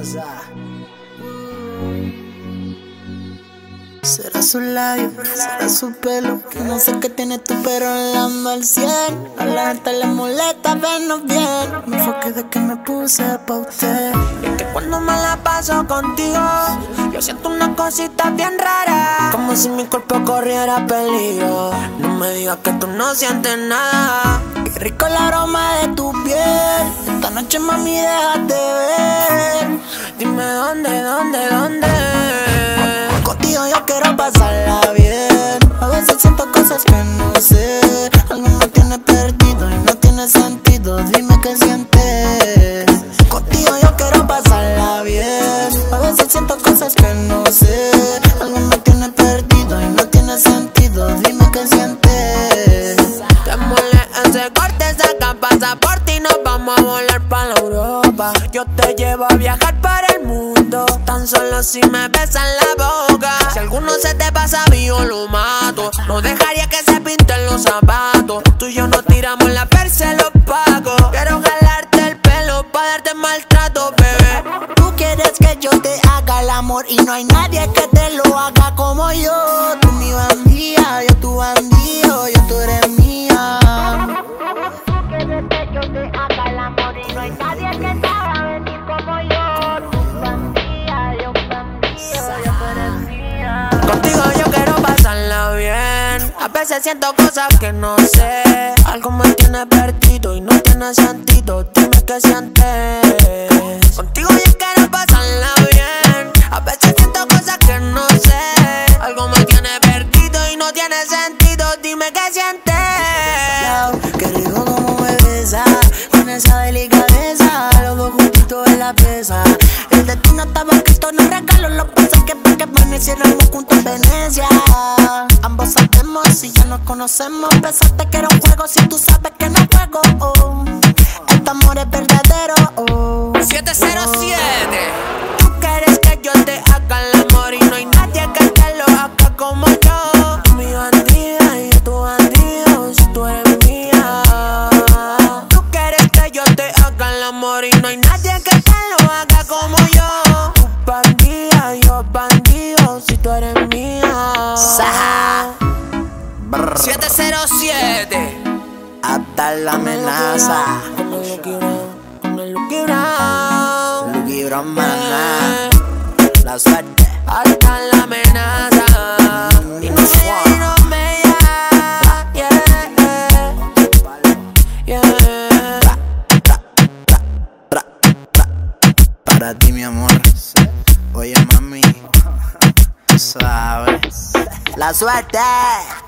amenaza. Será su labio, será su pelo, que no sé qué tiene tú, pero le ando al 100. A la gente le molesta vernos bien. Me enfoqué de que me puse pa' usted. Y es que cuando me la paso contigo, yo siento una cosita bien rara, como si mi cuerpo corriera peligro. No me digas que tú no sientes nada. Qué rico el aroma de tu piel. Esta noche, mami, déjate ver. Dime dónde. Contigo yo quiero pasarla bien. A veces siento cosas que no sé. Algo me tiene perdido y no tiene sentido. Dime qué sientes. Contigo yo quiero pasarla bien. A veces siento cosas que no sé. Algo me tiene perdido y no tiene sentido. Dime qué sientes. Te mole ese corte, saca pasaporte y nos vamos a volar pa' la Europa. Yo te llevo a viajar para el mundo, tan solo si me besan la boca. Si alguno se te pasa, yo lo mato. No dejaría que se pinten los zapatos. Tú y yo nos tiramos la perse, los pagos. Quiero jalarte el pelo pa' darte maltrato, bebé. Tú quieres que yo te haga el amor y no hay nadie que te lo haga como yo. Tú mi bandida, yo tu bandido, tú eres mía. Tú quieres que yo te haga el amor y no hay nadie que te haga venir como yo. Tu bandida, yo bandido, tú eres mía. Contigo yo quiero pasarla bien. A veces siento cosas que no sé. Algo me tiene perdido y no tiene sentido. Dime qué sientes. Contigo yo quiero pasarla bien. A veces siento cosas que no sé. Algo me tiene perdido y no tiene sentido. Dime qué sientes. Qué rico como me besa, con esa delicadeza, los dos juntitos en la pieza. El destino estaba escrito, no regalo. Lo que pasa es que para que amaneciéramos juntos en Venecia. Ambos sabemos si ya nos conocemos. Pensaste que era un juego si tú sabes que no juego. Oh. Este amor es verdadero. Oh. 707. Tú quieres que yo te haga el amor y no hay nadie que te lo haga como yo. Mi bandida y tu bandido, si tú eres mía. Tú quieres que yo te haga el amor y no hay nadie que te lo haga como yo. Tu bandida, yo bandido, si tú eres mía. Saja 707. Hasta la amenaza. Con el Lucky Brown. Lucky Brown, maná. La suerte. Hasta la amenaza. Y no me para ti, mi amor. Oye, mami, sabes. La suerte.